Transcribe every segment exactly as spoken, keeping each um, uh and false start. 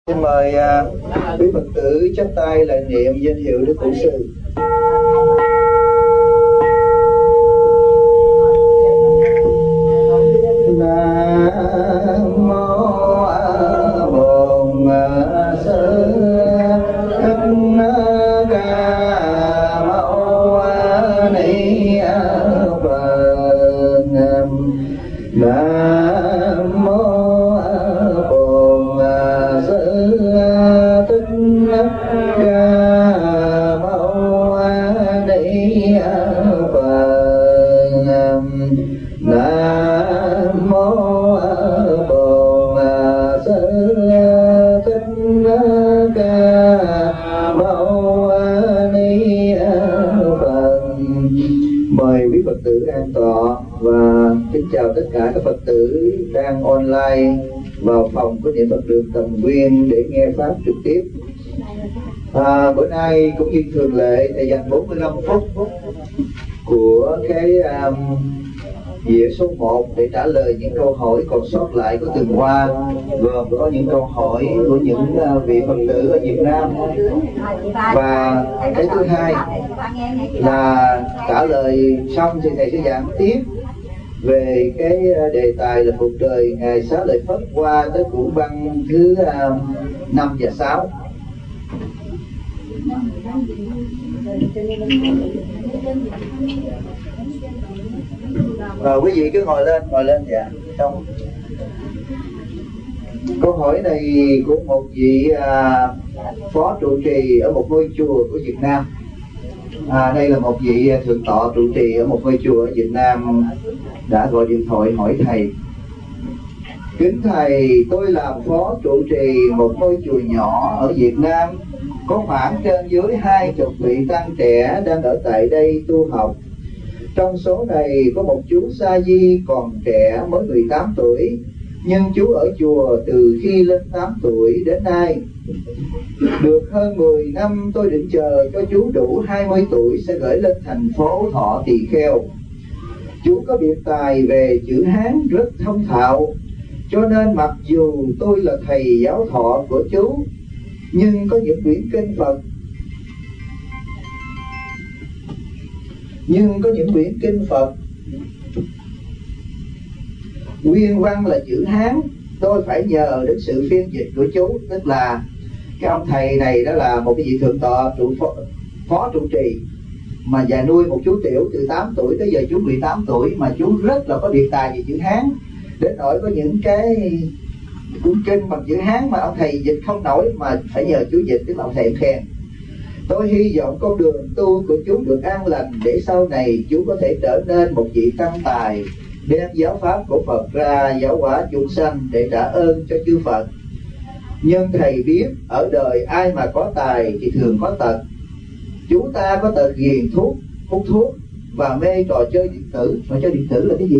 Xin mời uh, quý Phật tử chắp tay lại niệm danh hiệu Đức Tổ Sư. Nam mô Bổn Sư Thích Ca Mâu Ni Phật. Nam mô và kính chào tất cả các Phật tử đang online vào phòng của niệm Phật đường Tầm Nguyên để nghe pháp trực tiếp. À, bữa nay cũng như thường lệ thầy dành bốn mươi lăm phút của cái um, dĩa số một để trả lời những câu hỏi còn sót lại của tuần qua, gồm có những câu hỏi của những uh, vị Phật tử ở Việt Nam, và cái thứ hai là trả lời xong thì thầy sẽ giảng tiếp về cái đề tài là cuộc đời Ngài Xá Lợi Phất qua tới cuốn văn thứ uh, năm và sáu. Và quý vị cứ ngồi lên, ngồi lên dạ. Trong câu hỏi này của một vị à, phó trụ trì ở một ngôi chùa của Việt Nam. À, đây là một vị thượng tọa trụ trì ở một ngôi chùa ở Việt Nam đã gọi điện thoại hỏi thầy: kính thầy, tôi làm phó trụ trì một ngôi chùa nhỏ ở Việt Nam, có khoảng trên dưới hai chục vị tăng trẻ đang ở tại đây tu học. Trong số này có một chú Sa Di còn trẻ mới mười tám tuổi, nhưng chú ở chùa từ khi lên tám tuổi đến nay. Được hơn mười năm tôi định chờ cho chú đủ hai mươi tuổi sẽ gửi lên thành phố Thọ Tỳ Kheo. Chú có biệt tài về chữ Hán rất thông thạo, cho nên mặc dù tôi là thầy giáo thọ của chú, nhưng có những quyển kinh Phật nhưng có những quyển kinh Phật nguyên văn là chữ Hán, tôi phải nhờ đến sự phiên dịch của chú. Tức là cái ông thầy này đó là một cái vị thượng tọa trụ phó, phó trụ trì mà già nuôi một chú tiểu từ tám tuổi tới giờ chú mười tám tuổi, mà chú rất là có biệt tài về chữ Hán, đến nỗi có những cái cuốn kinh bằng chữ Hán mà ông thầy dịch không nổi mà phải nhờ chú dịch, tức là ông thầy khen. Tôi hy vọng con đường tu của chú được an lành để sau này chú có thể trở nên một vị tăng tài, đem giáo pháp của Phật ra giáo hóa chúng sanh để trả ơn cho chư Phật. Nhưng thầy biết ở đời ai mà có tài thì thường có tật. Chú ta có tật ghiền thuốc, hút thuốc và mê trò chơi điện tử. Trò chơi điện tử là cái gì?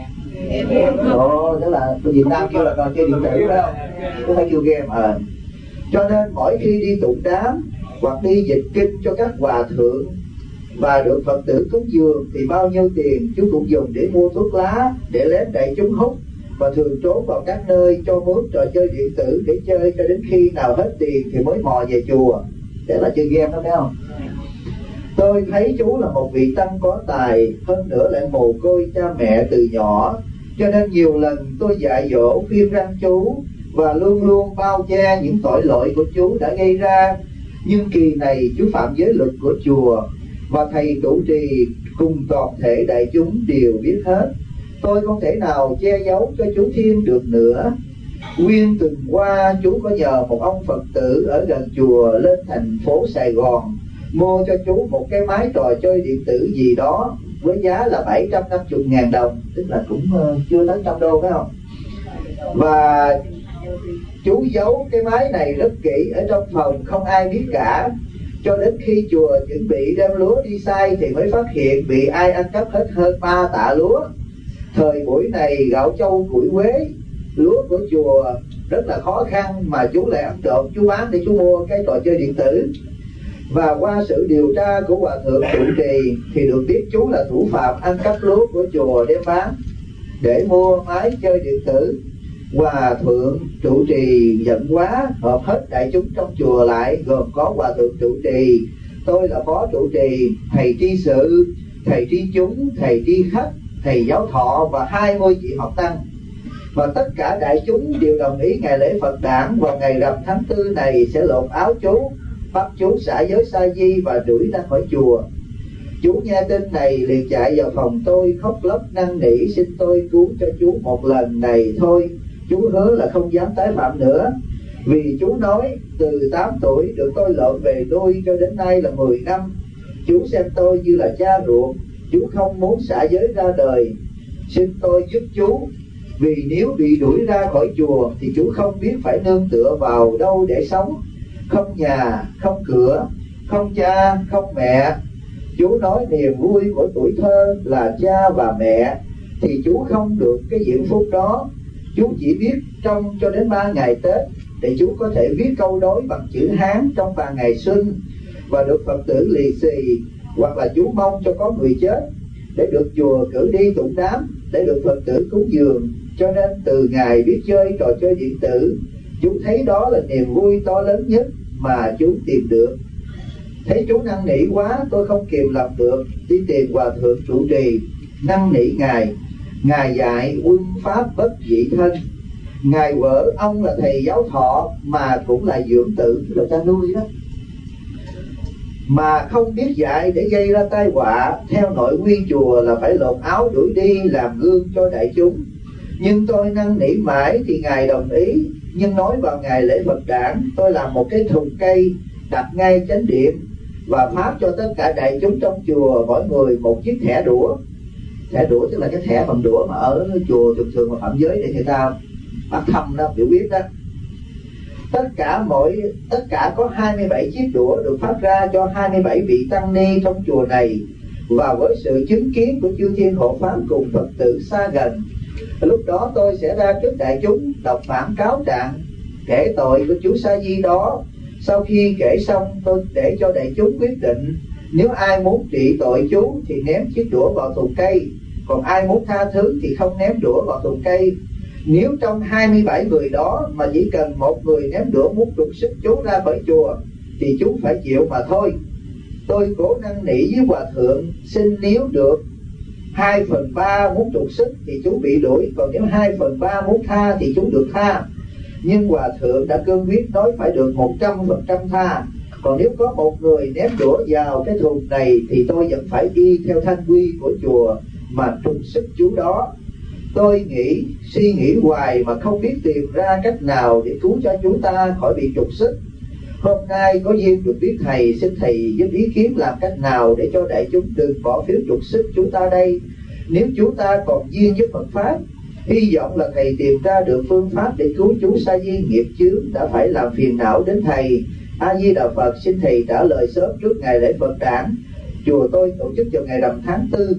Ồ, đó là Việt Nam kêu là trò chơi điện tử đó, không phải kêu game. À. Cho nên mỗi khi đi tụng đám hoặc đi dịch kinh cho các hòa thượng và được Phật tử cúng dường thì bao nhiêu tiền chú cũng dùng để mua thuốc lá để lén đại chúng hút, và thường trốn vào các nơi cho mướn trò chơi điện tử để chơi cho đến khi nào hết tiền thì mới mò về chùa. Thế là chơi game đó, thấy không? Tôi thấy chú là một vị tăng có tài, hơn nữa lại mồ côi cha mẹ từ nhỏ, cho nên nhiều lần tôi dạy dỗ khuyên răn chú và luôn luôn bao che những tội lỗi của chú đã gây ra. Nhưng kỳ này chú phạm giới luật của chùa và thầy trụ trì cùng toàn thể đại chúng đều biết hết. Tôi không thể nào che giấu cho chú thêm được nữa. Nguyên tuần qua chú có nhờ một ông Phật tử ở gần chùa lên thành phố Sài Gòn mua cho chú một cái máy trò chơi điện tử gì đó với giá là bảy trăm năm mươi ngàn đồng, tức là cũng uh, chưa tới trăm đô, phải không? Và chú giấu cái máy này rất kỹ ở trong phòng, không ai biết cả, cho đến khi chùa chuẩn bị đem lúa đi xay thì mới phát hiện bị ai ăn cắp hết hơn ba tạ lúa. Thời buổi này gạo châu củi quế, lúa của chùa rất là khó khăn, mà chú lại ăn trộm, chú bán để chú mua cái trò chơi điện tử. Và qua sự điều tra của hòa thượng trụ trì thì được biết chú là thủ phạm ăn cắp lúa của chùa đem bán để mua máy chơi điện tử. Hòa thượng trụ trì giận quá, họp hết đại chúng trong chùa lại, gồm có hòa thượng trụ trì, tôi là phó trụ trì, thầy tri sự, thầy tri chúng, thầy tri khách, thầy giáo thọ và hai mươi vị học tăng. Và tất cả đại chúng đều đồng ý ngày lễ Phật đản vào ngày rằm tháng tư này sẽ lột áo chú, bắt chú xả giới sa di và đuổi ra khỏi chùa. Chú nghe tin này liền chạy vào phòng tôi, khóc lóc năn nỉ xin tôi cứu cho chú một lần này thôi. Chú hứa là không dám tái phạm nữa. Vì chú nói từ tám tuổi được tôi lợn về nuôi cho đến nay là mười năm. Chú xem tôi như là cha ruột, chú không muốn xả giới ra đời. Xin tôi giúp chú, vì nếu bị đuổi ra khỏi chùa thì chú không biết phải nương tựa vào đâu để sống. Không nhà, không cửa, không cha, không mẹ. Chú nói niềm vui của tuổi thơ là cha và mẹ, thì chú không được cái diễm phúc đó. Chú chỉ biết trong cho đến ba ngày Tết để chú có thể viết câu đối bằng chữ Hán trong ba ngày xuân và được Phật tử lì xì, hoặc là chú mong cho có người chết để được chùa cử đi tụng đám, để được Phật tử cúng dường. Cho nên từ ngày biết chơi trò chơi điện tử, chú thấy đó là niềm vui to lớn nhất mà chú tìm được. Thấy chú năn nỉ quá, tôi không kìm lòng được, đi tìm hòa thượng trụ trì năn nỉ ngài. Ngài dạy quân pháp bất dị thân. Ngài vợ ông là thầy giáo thọ mà cũng là dưỡng tử, tức là cha nuôi đó, mà không biết dạy để gây ra tai họa. Theo nội quy chùa là phải lột áo đuổi đi làm gương cho đại chúng. Nhưng tôi năn nỉ mãi thì ngài đồng ý. Nhưng nói vào ngày lễ Phật đản, tôi làm một cái thùng cây đặt ngay chánh điện và phát cho tất cả đại chúng trong chùa mỗi người một chiếc thẻ đũa. Thẻ đũa tức là cái thẻ bằng đũa mà ở chùa thường thường mà phạm giới để người ta bắt thăm đó, biểu quyết đó. Tất cả mỗi tất cả có hai mươi bảy chiếc đũa được phát ra cho hai mươi bảy vị tăng ni trong chùa này, và với sự chứng kiến của chư thiên hộ pháp cùng Phật tử xa gần. Lúc đó tôi sẽ ra trước đại chúng đọc bản cáo trạng kể tội của chú Sa Di đó. Sau khi kể xong, tôi để cho đại chúng quyết định. Nếu ai muốn trị tội chú thì ném chiếc đũa vào thùng cây, còn ai muốn tha thứ thì không ném đũa vào thùng cây. Nếu trong hai mươi bảy người đó mà chỉ cần một người ném đũa muốn trục xuất chú ra khỏi chùa thì chú phải chịu mà thôi. Tôi cố năn nỉ với hòa thượng, xin nếu được hai phần ba muốn trục xuất thì chú bị đuổi, còn nếu hai phần ba muốn tha thì chú được tha. Nhưng hòa thượng đã cương quyết nói phải được một trăm phần trăm tha. Còn nếu có một người ném đũa vào cái thùng này thì tôi vẫn phải đi theo thanh quy của chùa mà trục xuất chú đó. Tôi nghĩ, suy nghĩ hoài mà không biết tìm ra cách nào để cứu cho chúng ta khỏi bị trục xuất. Hôm nay có duyên được biết thầy, xin thầy giúp ý kiến làm cách nào để cho đại chúng đừng bỏ phiếu trục xuất chúng ta đây. Nếu chúng ta còn duyên với Phật Pháp, hy vọng là thầy tìm ra được phương pháp để cứu chú Sa Di nghiệp chướng đã phải làm phiền não đến thầy. A Di Đà Phật, xin thầy trả lời sớm trước ngày lễ Phật đản. Chùa tôi tổ chức vào ngày rằm tháng tư.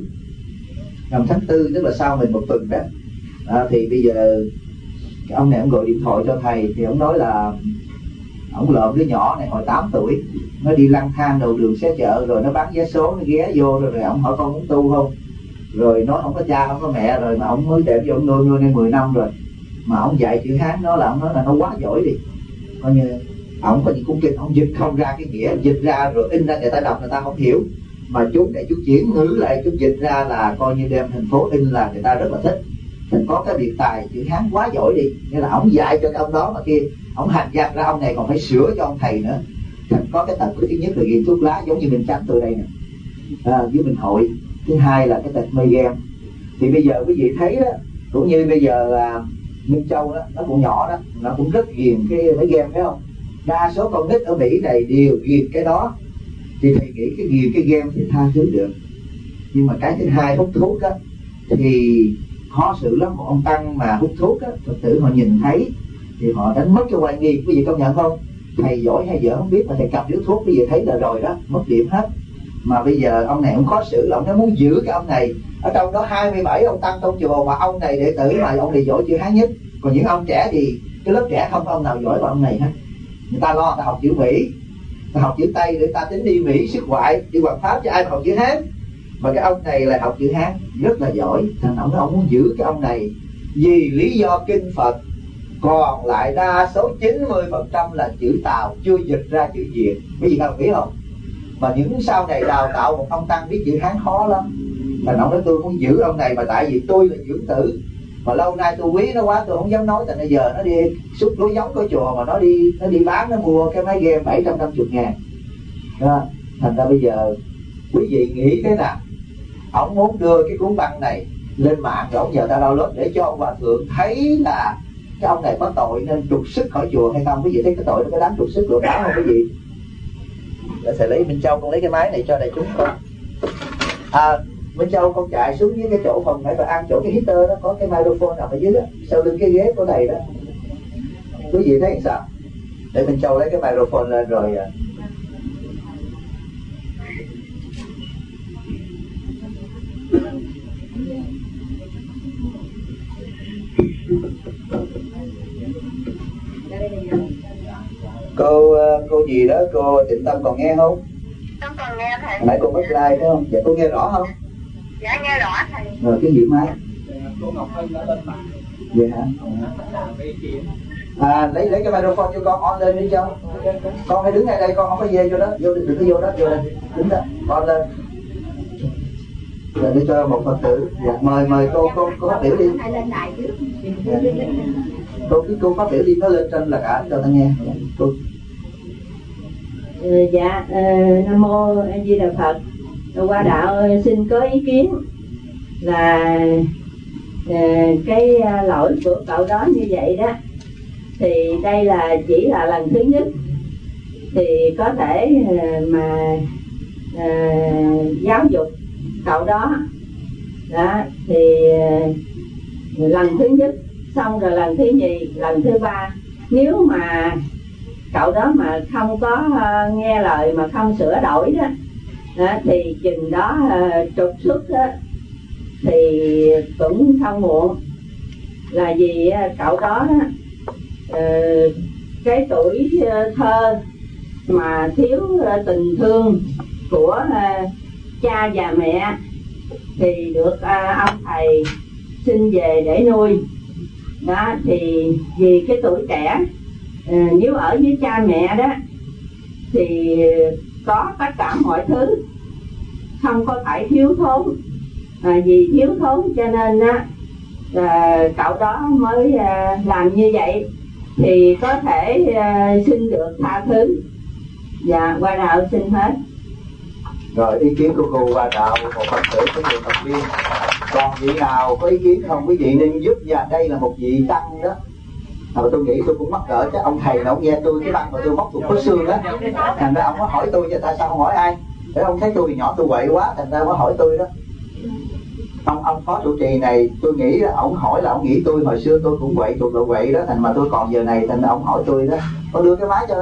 Rằm tháng tư tức là sau mình một tuần đó. À, thì bây giờ cái ông này ông gọi điện thoại cho thầy thì ông nói là ông lợm đứa nhỏ này hồi tám tuổi, nó đi lang thang đầu đường xé chợ rồi nó bán vé số, nó ghé vô rồi, rồi ông hỏi con muốn tu không, rồi nói ông có cha không có mẹ rồi mà ông mới để cho ông nuôi nuôi nên mười năm rồi, mà ông dạy chữ Hán nó là ông nói là nó quá giỏi đi, coi như ông có những cung kinh ông dịch không ra cái nghĩa, dịch ra rồi in ra người ta đọc người ta không hiểu, mà chú để chú chuyển ngữ lại chú dịch ra là coi như đem thành phố in là người ta rất là thích. Mình có cái biệt tài chữ Hán quá giỏi đi, nghĩa là ông dạy cho cái ông đó mà kia ông hành giặc ra ông này còn phải sửa cho ông thầy nữa. Thành có cái tật thứ nhất là nghiện thuốc lá giống như mình tránh từ đây nè, à, với mình hội. Thứ hai là cái tật mê game. Thì bây giờ quý vị thấy đó, cũng như bây giờ à, Minh Châu đó, nó cũng nhỏ đó, nó cũng rất ghiền cái mấy game phải không? Đa số con nít ở Mỹ này đều ghiền cái đó. Thì thầy nghĩ cái ghiền cái game thì tha thứ được. Nhưng mà cái thứ hai hút thuốc á thì khó xử lắm. Một ông tăng mà hút thuốc á, Phật tử họ nhìn thấy thì họ đánh mất cái oai nghi. Quý vị công nhận không? Thầy giỏi hay dở không biết mà thầy cầm điếu thuốc quý vị thấy là rồi đó, mất điểm hết. Mà bây giờ ông này cũng khó xử là ông nó muốn giữ cái ông này. Ở trong đó hai mươi bảy ông tăng trong chùa mà ông này đệ tử mà ông này giỏi chữ Hán nhất. Còn những ông trẻ thì cái lớp trẻ không có ông nào giỏi bằng ông này hết. Người ta lo người ta học chữ Mỹ, ta học chữ Tây để ta tính đi Mỹ xuất ngoại đi hoàng pháp cho ai mà học chữ Hán. Mà cái ông này lại học chữ Hán rất là giỏi, thành ông ông muốn giữ cái ông này vì lý do kinh Phật còn lại đa số chín mươi phần trăm là chữ Tàu chưa dịch ra chữ Việt. Quý vị nào biết không? Mà những sau này đào tạo một ông tăng biết chữ Hán khó lắm. Thành ông nói tôi muốn giữ ông này mà tại vì tôi là dưỡng tử, mà lâu nay tôi quý nó quá tôi không dám nói. Thành bây giờ nó đi xúc lúa giống của chùa mà nó đi nó đi bán, nó mua cái máy game bảy trăm năm mươi ngàn đó. Thành ra bây giờ quý vị nghĩ thế nào? Ông muốn đưa cái cuốn băng này lên mạng rồi ông nhờ ta download để cho ông hòa thượng thấy là cái ông này có tội nên trục xuất khỏi chùa hay không? Quý vị thấy cái tội nó có đáng trục xuất được đó không quý vị? Để thầy lấy Minh Châu con lấy cái máy này cho đại chúng con. À, Minh Châu con chạy xuống dưới cái chỗ phòng nãy và ăn chỗ cái heater đó, có cái microphone nằm ở dưới đó, sau lưng cái ghế của thầy đó. Quý vị thấy sao? Để Minh Châu lấy cái microphone lên rồi. Cô cô gì đó, cô Tịnh Tâm còn nghe không? Con còn nghe thầy. Nãy cô mất like phải không? Dạ cô nghe rõ không? Dạ nghe rõ thầy. Rồi cái gì máy? Cô Ngọc Hân đã lên mạng. Vậy hả? À, lấy lấy cái microphone cho con on lên đi cho. Con hãy đứng ngay đây, con không có về vô đó, vô đừng có vô đó, vô đây, đứng đó, on lên. Rồi để cho một Phật tử. Dạ, mời mời cô cô cô phát biểu đi. Thầy lên lại trước. Dạ. Cô cái cô phát biểu đi, nó lên trên là cả cho ta nghe. Cô. Ừ, dạ, uh, Nam Mô A Di Đà Phật. Qua đạo xin có ý kiến là uh, cái lỗi của cậu đó như vậy đó, thì đây là chỉ là lần thứ nhất, thì có thể uh, mà uh, giáo dục cậu đó đó thì uh, lần thứ nhất xong rồi lần thứ nhì, lần thứ ba, nếu mà cậu đó mà không có uh, nghe lời mà không sửa đổi đó, đó thì chừng đó uh, trục xuất đó, thì cũng không muộn. Là vì uh, cậu đó, đó uh, cái tuổi uh, thơ mà thiếu uh, tình thương của uh, cha và mẹ thì được uh, ông thầy xin về để nuôi đó. Thì vì cái tuổi trẻ, À, nếu ở với cha mẹ đó thì có tất cả mọi thứ, không có phải thiếu thốn. À, vì thiếu thốn cho nên á, à, cậu đó mới à, làm như vậy, thì có thể à, xin được tha thứ. Dạ, qua đạo xin hết. Rồi ý kiến của cô qua đạo, một Phật tử có nhiều thành viên. Còn vị nào có ý kiến không? Quý vị nên giúp. Và đây là một vị tăng đó. À, tôi nghĩ tôi cũng mắc cỡ chứ ông thầy nào ông nghe tôi cái băng mà tôi móc thuộc khối xương á, thành ra ông có hỏi tôi chứ tại sao không hỏi ai? Để ông thấy tôi nhỏ tôi quậy quá, thành ra ông có hỏi tôi đó. Ông ông phó trụ trì này tôi nghĩ là ông hỏi là ông nghĩ tôi hồi xưa tôi cũng quậy thuộc độ quậy đó, thành mà tôi còn giờ này thành ra ông hỏi tôi đó. Con đưa cái máy cho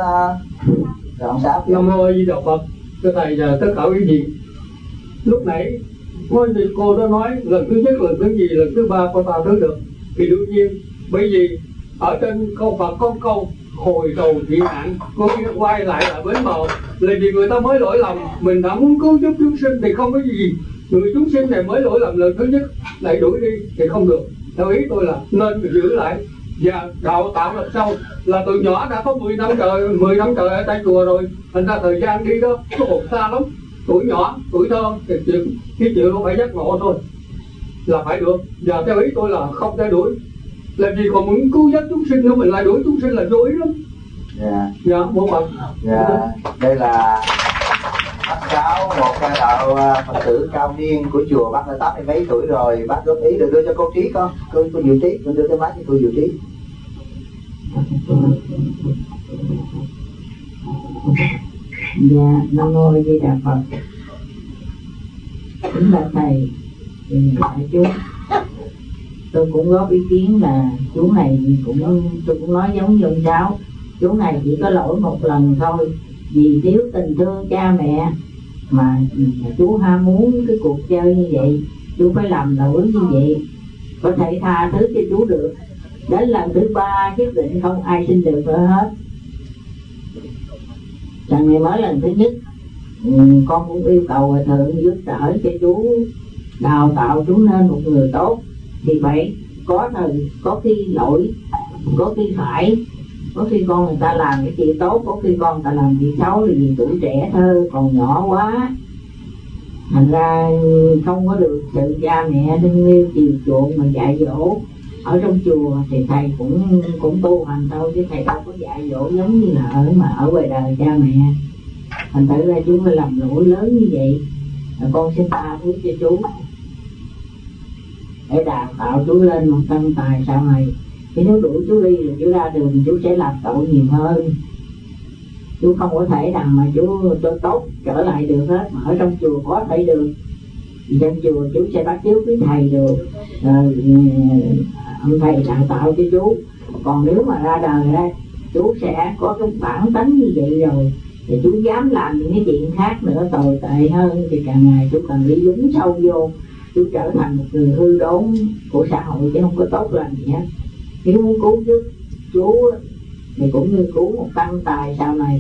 rồi ông Sáu. Nam Mô A Di Đà Phật. Thưa thầy và tất cả quý vị, lúc nãy ngôi vị cô đã nói lần thứ nhất, lần thứ nhì, lần thứ ba cô ta tới được, thì đương nhiên bởi vì ở trên câu Phật có câu hồi đầu thị nạn, có quay lại là bến bờ, là vì người ta mới lỗi lầm, mình đã muốn cứu giúp chúng sinh thì không có gì. Người chúng sinh này mới lỗi lầm lần thứ nhất lại đuổi đi thì không được. Theo ý tôi là nên giữ lại và đào tạo làm sao là từ nhỏ đã có mười năm trời, mười năm trời ở tại chùa rồi, thành ra thời gian đi đó có một xa lắm. Tuổi nhỏ, tuổi thơ thì chuyện cái chuyện nó phải giác ngộ thôi là phải được. Và theo ý tôi là không thể đuổi, là vì còn muốn cứu giúp chúng sinh nữa mình lại đuổi chúng sinh là vô ý lắm. Dạ. Dạ, một Phật. Dạ, đây là bác Sáu, một ca đạo Phật tử cao niên của chùa. Bác đã tám mươi mấy tuổi rồi. Bác góp ý được đưa cho cô Trí con. Cô, cô Diệu Trí, con đưa cái máy cho cô Diệu Trí. Dạ, Nam Mô A Di Đà Phật. Kính bạch thầy, đại chúng, tôi cũng góp ý kiến là chú này cũng tôi cũng nói giống như ông Sáu. Chú này chỉ có lỗi một lần thôi, vì thiếu tình thương cha mẹ mà chú ham muốn cái cuộc chơi như vậy, chú phải làm lỗi như vậy. Có thể tha thứ cho chú được, đến lần thứ ba nhất định không ai xin được nữa hết. Lần này mới lần thứ nhất, ừ, con cũng yêu cầu Hòa Thượng giúp đỡ cho chú, đào tạo chú nên một người tốt. Thì phải có thời có khi lỗi Có khi phải, có khi con người ta làm cái chuyện tốt, có khi con người ta làm chuyện xấu, là vì tuổi trẻ thơ còn nhỏ quá, thành ra không có được sự cha mẹ thương yêu chiều chuộng mà dạy dỗ. Ở trong chùa thì thầy cũng cũng tu hành thôi, chứ thầy đâu có dạy dỗ giống như là ở mà ở ngoài đời cha mẹ. Thành thử ra chú mới làm lỗi lớn như vậy, là con xin tha thứ cho chú để đào tạo chú lên một tân tài sau này. Thì nếu đuổi chú đi rồi chú ra đường chú sẽ làm tội nhiều hơn. Chú không có thể nào mà chú tốt trở lại được hết. Mà ở trong chùa có thể được, trong chùa chú sẽ bắt chước với thầy được, rồi ông thầy đào tạo cho chú. Còn nếu mà ra đời đây chú sẽ có cái bản tính như vậy rồi, thì chú dám làm những cái chuyện khác nữa tồi tệ hơn, thì càng ngày chú càng đi lún sâu vô, chú trở thành một người hư đốn của xã hội, chứ không có tốt lành gì hết. Nếu muốn cứu giúp chú thì cũng như cứu một tăng tài sau này.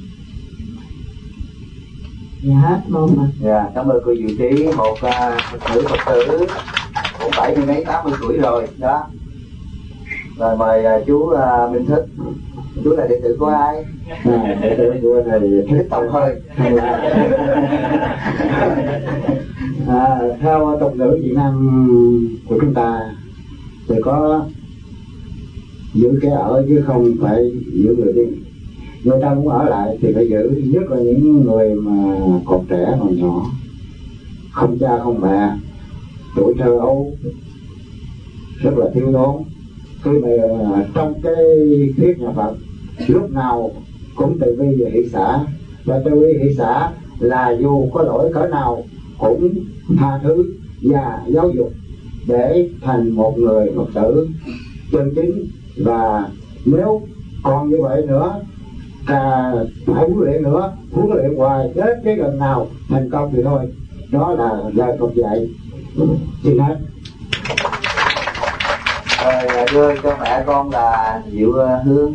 Dạ hết mong Phật. Dạ, cảm ơn cô Diệu Trí, một uh, Phật tử Phật tử cũng bảy mươi mấy tám mươi tuổi rồi đó. Rồi mời uh, chú uh, Minh Thích. Chú là đệ tử của ai? À, đệ tử của thầy Thích Tòng Hơi. À, theo tục ngữ Việt Nam của chúng ta thì có giữ kẻ ở chứ không phải giữ người đi. Người ta muốn ở lại thì phải giữ, nhất là những người mà còn trẻ còn nhỏ, không cha không mẹ, tuổi thơ ấu rất là thiếu thốn. Khi mà trong cái thuyết nhà Phật lúc nào cũng từ bi và hỷ xả, và từ bi hỷ xả là dù có lỗi cỡ nào cũng tha thứ và giáo dục để thành một người Phật tử chân chính. Và nếu còn như vậy nữa, à, phải huấn luyện nữa, huấn luyện hoài đến cái lần nào thành công thì thôi. Đó là lời Phật dạy. Xin hết. Rồi đưa cho mẹ con là Diệu Hương.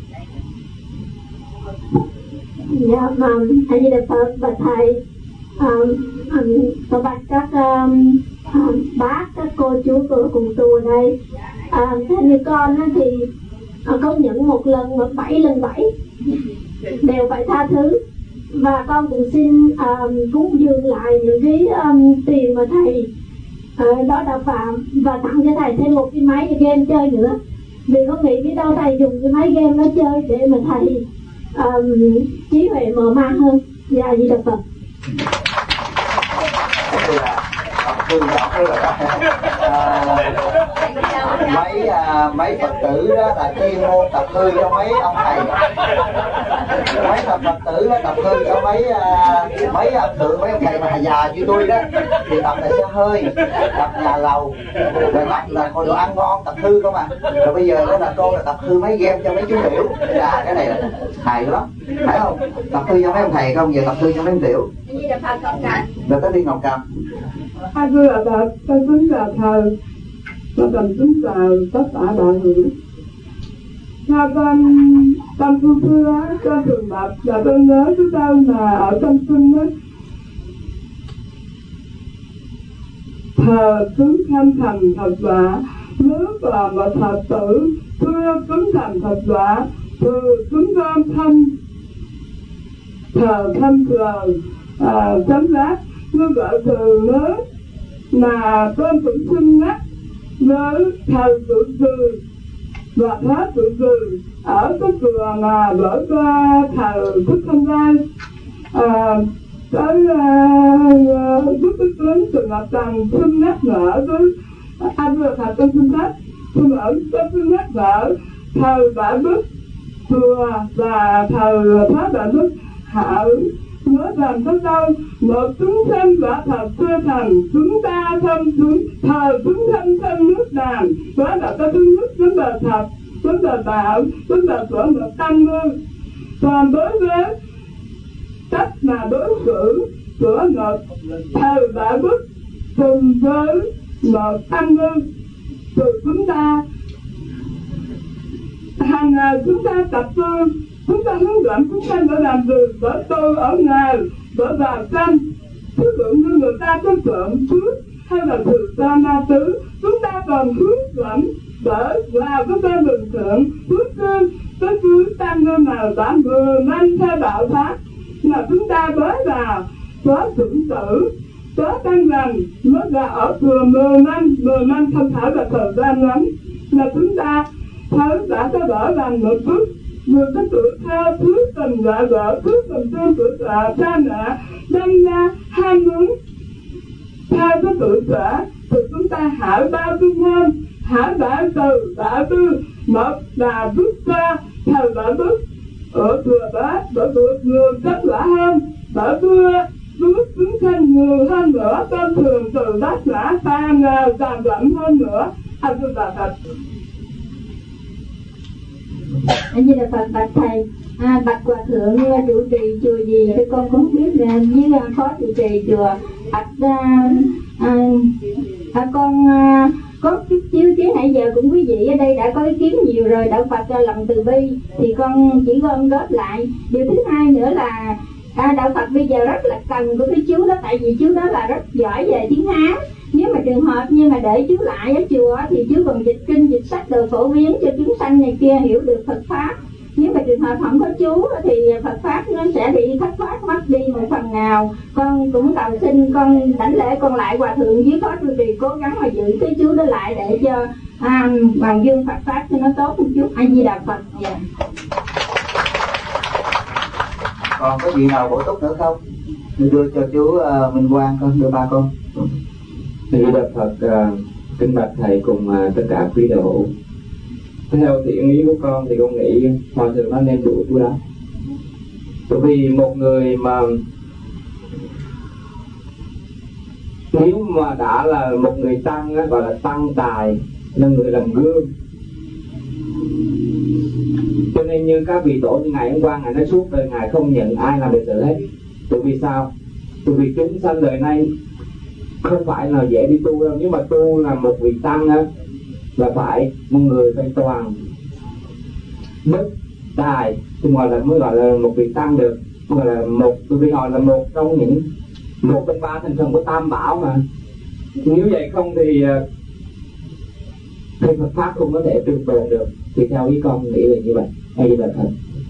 Dạ, um, thầy Di Đà Phật và thầy, um, um, và bạch các um, um, bác, các cô chú cô cùng tu ở đây. Um, theo như con á, thì uh, công nhận một lần mà bảy lần bảy đều phải tha thứ. Và con cũng xin um, cúng dường lại những cái um, tiền mà thầy uh, đó đã phạm, và tặng cho thầy thêm một cái máy game chơi nữa. Vì con nghĩ biết đâu thầy dùng cái máy game đó chơi để mà thầy um, trí huệ mở mang hơn. Dạ, Di Đà Phật. Mấy à, mấy Phật tử đó là chuyên môn tập hư cho mấy ông thầy. Mấy tập Phật tử đó tập hư cho mấy à, mấy ông thượng, mấy ông thầy mà già như tôi đó thì tập là xe hơi, tập nhà lầu, rồi tập là còn đồ ăn ngon, tập hư không à. Rồi bây giờ đó là con là tập hư mấy game cho mấy chú tiểu. Dạ, cái này là hài lắm, phải không? Tập hư cho mấy ông thầy không, giờ tập hư cho mấy ông tiểu. Rồi tới đi Ngọc Cầm. Hai người là thật, con kính chào thầy, con cần kính chào tất cả đại hữu. Theo con, con phương xưa, con thường đọc và con nhớ cái câu mà ở trong kinh đó: thờ cúng thanh thành thật giả, nước là một Phật tử, thưa cúng thành thật giả, từ cúng con thanh, thờ thanh thờ à, chấm rác. Như vậy từ lớn mà con cũng xin nhắc với thầy tự từ và tháp tự từ ở cái chùa mà bởi qua thầy Thích Thanh Giai à, tới Đức Đức Lớn Trường Ngọc Trần xin nhắc nhở với anh vừa thầy con xin nhắc xin ở con xin nhắc nhở thầy Đại Đức chùa và thầy Pháp Đại Đức Hạ nhớ rằng tới đâu một chúng sanh quả thật chưa thành, chúng ta không chúng thờ chúng sanh sanh nước đàn, đó là cái thứ nhất vấn đề thật, vấn đề đạo, vấn đề của một tăng lương. Còn đối với cách mà đối xử của một thờ Đại Đức cùng với một tăng lương, từ chúng ta hàng ngày chúng ta tập trung, chúng ta hướng dẫn chúng ta để làm gì, để tôi ở nhà, để vào tranh. Ví dụ như người ta có trộm trước hay là thử ra ma tứ, chúng ta còn hướng dẫn Bởi là có tên bình thường phước cương có cứ tăng hơn nào đã mười năm theo đạo pháp là chúng ta mới vào có chuẩn tử có tăng lành mới là ở thừa mười năm mười năm không phải là thời gian ngắn là chúng ta thấy đã có đỡ lành một chút người có tuổi thơ phước tình dạ vợ phước tình tương tuổi thọ cha mẹ đâm ra ham muốn theo cái tuổi trẻ thì chúng ta hãy bao dung hơn hãy đại từ đại tư một là bước ra theo đại bước ở thừa bác để được người chất lạ hơn để đưa bước chúng sanh nhiều hơn nữa tên thường từ đất lã ta nghèo càng rộng hơn nữa. Anh tôi là thật. Anh như là Phật bạch thầy, à, bạch hòa thượng trụ trì chùa gì thì con cũng biết là với phó trụ trì chùa bạch à, à, à, con à, có chút xíu chứ nãy giờ cũng quý vị ở đây đã có ý kiến nhiều rồi. Đạo Phật lòng từ bi thì con chỉ gom góp lại. Điều thứ hai nữa là à, đạo Phật bây giờ rất là cần của cái chú đó, tại vì chú đó là rất giỏi về tiếng Hán. Nếu mà trường hợp như mà để chú lại ở chùa thì chú còn dịch kinh dịch sách đồ phổ biến cho chúng sanh này kia hiểu được Phật pháp. Nếu mà trường hợp không có chú thì Phật pháp nó sẽ bị thất thoát mất đi một phần nào. Con cũng cầu xin con đảnh lễ con lại hòa thượng với phó trụ trì cố gắng mà giữ cái chú đó lại để cho à, hoàng dương Phật pháp cho nó tốt một chút. A Di Đà Phật. Yeah. Còn có gì nào bổ túc nữa không? Đưa cho chú uh, Minh Quang con, đưa ba con. Thì Đức Phật uh, kính bạch thầy cùng uh, tất cả quý đạo hữu. Theo thiện ý của con thì con nghĩ hòa thượng nó nên đủ chú đó. Bởi vì một người mà nếu mà đã là một người tăng á, gọi là tăng tài, là người làm gương. Cho nên như các vị tổ như ngày hôm qua ngài nói suốt đời ngài không nhận ai làm đệ tử hết. Bởi vì sao? Bởi vì chúng sanh đời nay không phải là dễ đi tu đâu. Nếu mà tu là một vị tăng á, là phải một người phải toàn đức tài thì gọi là mới gọi là một vị tăng được. Gọi là một, bởi vì họ là một trong những một trong ba thành phần của Tam Bảo mà. Nếu vậy không thì thì Phật pháp không có thể trường tồn được. Thì theo ý con nghĩ là như vậy. Hay là thật.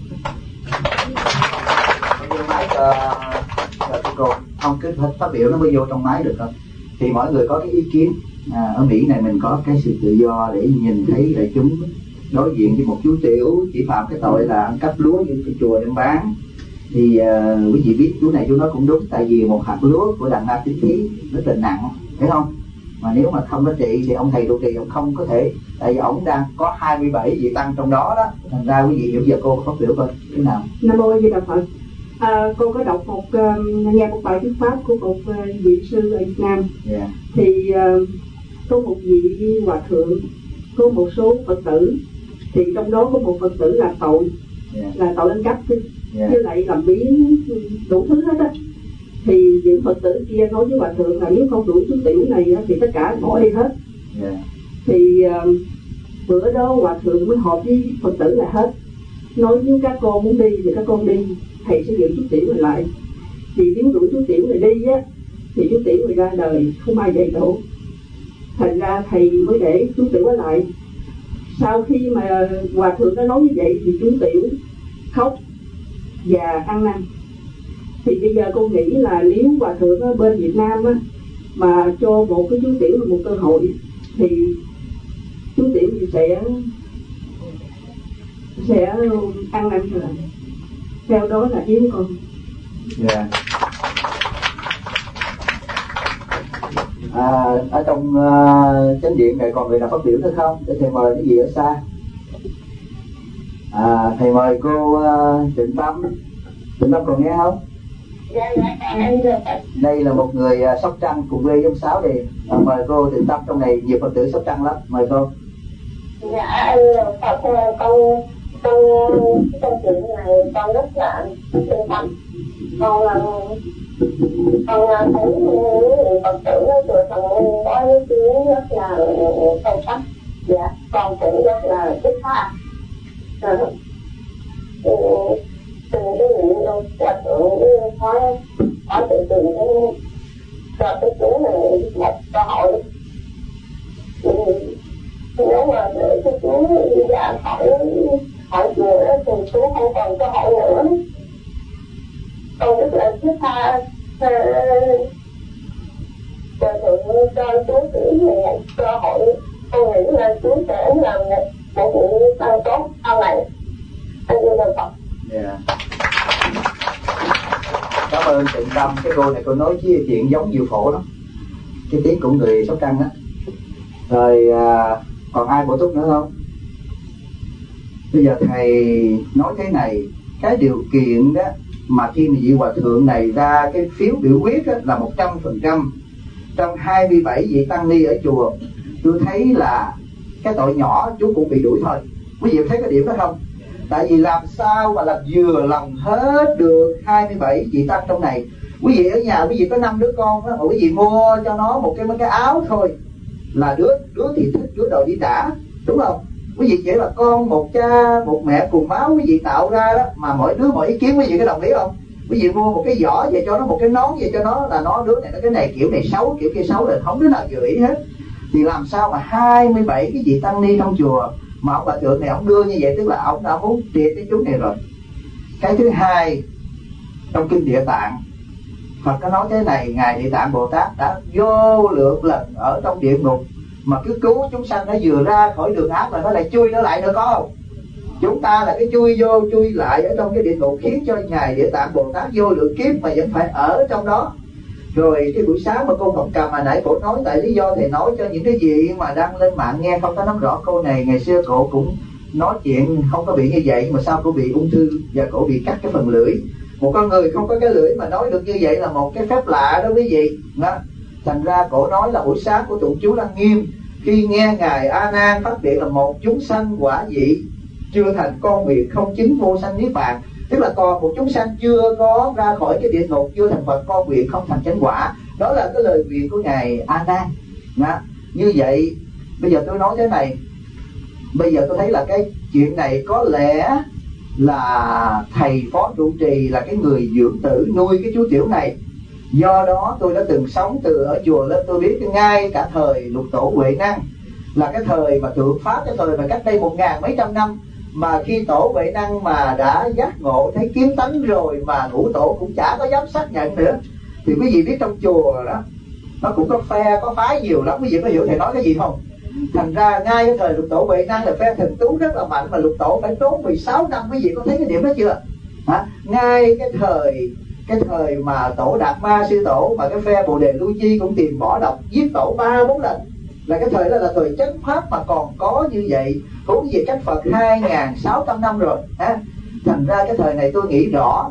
Máy cô không cứ phát biểu nó mới vô trong máy được không? Thì mỗi người có cái ý kiến. À, ở Mỹ này mình có cái sự tự do để nhìn thấy đại chúng đối diện với một chú tiểu chỉ phạm cái tội là ăn cắp lúa như cái chùa đem bán. Thì uh, quý vị biết chú này chú nói cũng đúng, tại vì một hạt lúa của Đặng Na Tín Thí nó tình nặng, thấy không? Mà nếu mà không có trị thì ông thầy trụ trì ông không có thể, tại vì ông đang có hai mươi bảy vị tăng trong đó đó. Thành ra quý vị hiểu giờ cô phát biểu coi thế nào. Nam mô A Di Đà Phật. À, cô có đọc một uh, nghe một bài thuyết pháp của một uh, vị sư ở Việt Nam. Yeah. Thì uh, có một vị hòa thượng, có một số Phật tử, thì trong đó có một Phật tử là tội, yeah. là tội ăn cắp chứ, yeah. với lại làm biến đủ thứ hết á. Thì những Phật tử kia nói với hòa thượng là nếu không đủ chút tiểu này á, thì tất cả bỏ đi hết. Yeah. Thì uh, bữa đó hòa thượng mới họp với Phật tử là hết, nói nếu các con muốn đi thì các con đi, thầy sẽ giữ chút tiểu này lại. Vì nếu đủ chút tiểu này đi á thì chút tiểu này ra đời không ai dạy dỗ. Thành ra thầy mới để chú tiểu ở lại. Sau khi mà hòa thượng đã nói như vậy thì chú tiểu khóc và ăn năn. Thì bây giờ con nghĩ là nếu hòa thượng ở bên Việt Nam á, mà cho một cái chú tiểu là một cơ hội thì chú tiểu sẽ sẽ ăn năn rồi. Theo đó là ý con. Yeah. À, ở trong uh, chánh điện này còn người nào phát biểu nữa không? Để thầy mời cái gì ở xa. À, thầy mời cô uh, Trịnh Tâm. Trịnh Tâm còn nghe không? Đây là một người uh, Sóc Trăng cùng Lê Giống Sáu đi. À, mời cô Trịnh Tâm, trong này nhiều Phật tử Sóc Trăng lắm. Mời cô. Dạ anh Phật con trong trong chuyện này con rất là yên tâm. Con là con là thấy những Phật tử ở chùa Thần Minh có ý kiến rất là sâu sắc. Dạ con cũng rất là thích pháp. Từ cái nguyện Hòa thượng có có tự tìm cái cho cái chú này một cơ hội. Nếu mà thứ tha cho thượng cho chú chỉ về cơ hội, tôi nghĩ là chú sẽ làm một vụ tăng tốt sau này. Anh yêu đồng Phật. Yeah. Cảm ơn Tịnh Tâm. Cái cô này cô nói chứ chuyện giống Diệu Phổ lắm, cái tiếng của người Sóc Trăng á. Rồi à, còn ai bổ túc nữa không? Bây giờ thầy nói thế này, cái điều kiện đó mà khi mà vị hòa thượng này ra cái phiếu biểu quyết đó, là một trăm phần trăm trong hai mươi bảy vị tăng ni ở chùa, tôi thấy là cái tội nhỏ chú cũng bị đuổi thôi. Quý vị thấy cái điểm đó không? Tại vì làm sao mà làm vừa lòng hết được hai mươi bảy vị tăng trong này. Quý vị ở nhà quý vị có năm đứa con đó, mà quý vị mua cho nó một cái mấy cái áo thôi là đứa đứa thì thích, đứa đòi đi trả, đúng không? Quý vị chỉ là con một cha một mẹ cùng máu quý vị tạo ra đó, mà mỗi đứa mỗi ý kiến, quý vị có đồng ý không? Quý vị mua một cái giỏ về cho nó, một cái nón về cho nó, là nó đứa này nó cái này kiểu này xấu kiểu kia xấu, là không đứa nào vừa ý hết. Thì làm sao mà hai mươi bảy cái vị tăng ni trong chùa mà ông bà thượng này ông đưa như vậy, tức là ông đã muốn triệt cái chú này rồi. Cái thứ hai, trong kinh Địa Tạng Phật có nói thế này, ngài Địa Tạng Bồ Tát đã vô lượng lần ở trong địa ngục mà cứ cứu chúng sanh, nó vừa ra khỏi đường ác là nó lại chui nó lại nữa, có không? Chúng ta là cái chui vô chui lại ở trong cái địa ngục, khiến cho ngài Địa Tạng Bồ Tát vô lượng kiếp mà vẫn phải ở trong đó. Rồi cái buổi sáng mà cô Ngọc Cầm mà nãy cổ nói, tại lý do thầy nói cho những cái gì mà đang lên mạng nghe không có nắm rõ, cô này ngày xưa cổ cũng nói chuyện không có bị như vậy, mà sao cô bị ung thư và cổ bị cắt cái phần lưỡi. Một con người không có cái lưỡi mà nói được như vậy là một cái phép lạ đó quý vị đó. Thành ra cổ nói là buổi sáng của tụng chú Lăng Nghiêm, khi nghe ngài A Nan phát biểu là một chúng sanh quả vị chưa thành con nguyện không chứng vô sanh niết bàn, tức là còn một chúng sanh chưa có ra khỏi cái địa ngục, chưa thành Phật, con nguyện không thành chánh quả. Đó là cái lời nguyện của ngài A Nan đó. Như vậy bây giờ tôi nói thế này, bây giờ tôi thấy là cái chuyện này có lẽ là thầy phó trụ trì là cái người dưỡng tử nuôi cái chú tiểu này. Do đó tôi đã từng sống từ ở chùa lên, tôi biết ngay cả thời Lục Tổ Huệ Năng, là cái thời mà thượng pháp, cái thời mà cách đây một ngàn mấy trăm năm, mà khi Tổ Huệ Năng mà đã giác ngộ thấy kiến tánh rồi mà ngũ tổ cũng chả có dám xác nhận nữa. Thì quý vị biết trong chùa đó nó cũng có phe có phái nhiều lắm, quý vị có hiểu thầy nói cái gì không? Thành ra ngay cái thời Lục Tổ Huệ Năng là phe Thần Tú rất là mạnh, mà Lục Tổ phải trốn mười sáu năm, quý vị có thấy cái điểm đó chưa? Hả? Ngay cái thời cái thời mà Tổ Đạt Ma sư tổ mà cái phe Bồ Đề Lưu Chi cũng tìm bỏ độc giết tổ ba bốn lần, là cái thời đó là thời chánh pháp mà còn có như vậy, cũng về cách Phật hai nghìn sáu trăm năm rồi ha. Thành ra cái thời này tôi nghĩ rõ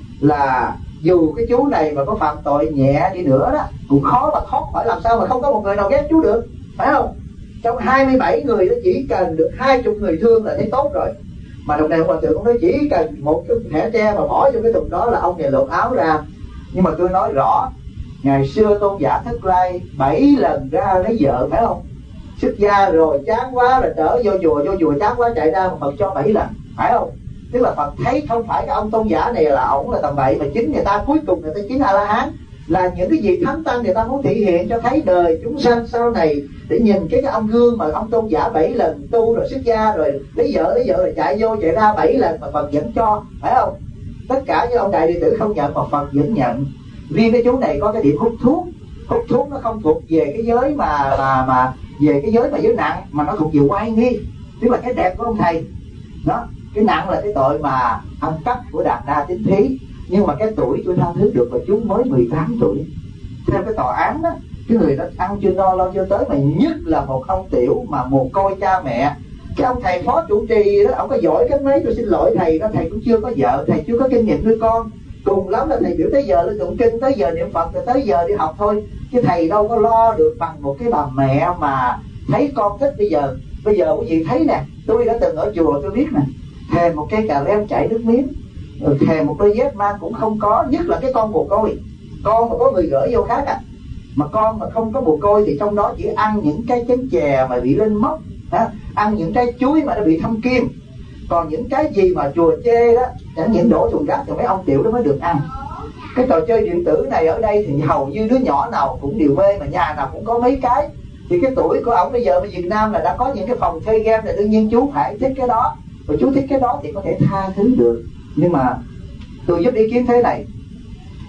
là dù cái chú này mà có phạm tội nhẹ đi nữa đó cũng khó mà thoát khỏi, làm sao mà không có một người nào ghét chú được, phải không? Trong hai mươi bảy người đó chỉ cần được hai mươi người thương là thấy tốt rồi. Mà đồng này ông Hòa Thượng cũng nói chỉ cần một cái thẻ tre mà bỏ vô cái thùng đó là ông này lột áo ra. Nhưng mà tôi nói rõ, ngày xưa Tôn giả Thất Lai bảy lần ra lấy vợ, phải không? Xuất gia rồi chán quá rồi trở vô chùa, vô chùa chán quá chạy ra mà Phật cho bảy lần, phải không? Tức là Phật thấy không phải cái ông tôn giả này là ổng là tầm bậy, mà chính người ta cuối cùng người ta chính A La Hán, là những cái gì thánh tăng người ta muốn thể hiện cho thấy đời chúng sanh sau này, để nhìn cái cái ông gương mà ông tôn giả bảy lần tu rồi xuất gia rồi lấy vợ lấy vợ rồi chạy vô chạy ra bảy lần mà Phật vẫn cho, phải không? Tất cả những ông đại đệ tử không nhận mà Phật vẫn nhận. Riêng cái chú này có cái điểm hút thuốc, hút thuốc nó không thuộc về cái giới mà mà mà về cái giới mà giới nặng, mà nó thuộc về oai nghi, tức là cái đẹp của ông thầy đó. Cái nặng là cái tội mà ăn cắp của Đạt Đa Tín Thí. Nhưng mà cái tuổi tôi tha thứ được là chú mới mười tám tuổi. Theo cái tòa án đó, cái người đó ăn chưa no lo chưa tới, mà nhất là một ông tiểu mà mồ côi cha mẹ. Cái ông thầy phó trụ trì đó, ông có giỏi cái mấy, tôi xin lỗi thầy đó, thầy cũng chưa có vợ, thầy chưa có kinh nghiệm nuôi con. Cùng lắm là thầy biểu tới giờ lên tụng kinh, tới giờ niệm Phật, rồi tới giờ đi học thôi. Chứ thầy đâu có lo được bằng một cái bà mẹ mà thấy con thích. Bây giờ bây giờ quý vị thấy nè, tôi đã từng ở chùa tôi biết nè, thèm một cây cà lem chảy nước miếng, rồi thèm một đôi dép mang cũng không có. Nhất là cái con mồ côi, con mà có người gửi vô khác à, mà con mà không có mồ côi thì trong đó chỉ ăn những cái chén chè mà bị lên mốc, ăn những cái chuối mà nó bị thâm kim. Còn những cái gì mà chùa chê đó, chẳng những đổ thùng rác thì mấy ông tiểu đó mới được ăn. Cái trò chơi điện tử này ở đây thì hầu như đứa nhỏ nào cũng đều mê, mà nhà nào cũng có mấy cái. Thì cái tuổi của ông bây giờ ở Việt Nam là đã có những cái phòng chơi game này, đương nhiên chú phải thích cái đó. Rồi chú thích cái đó thì có thể tha thứ được. Nhưng mà tôi giúp ý kiến thế này,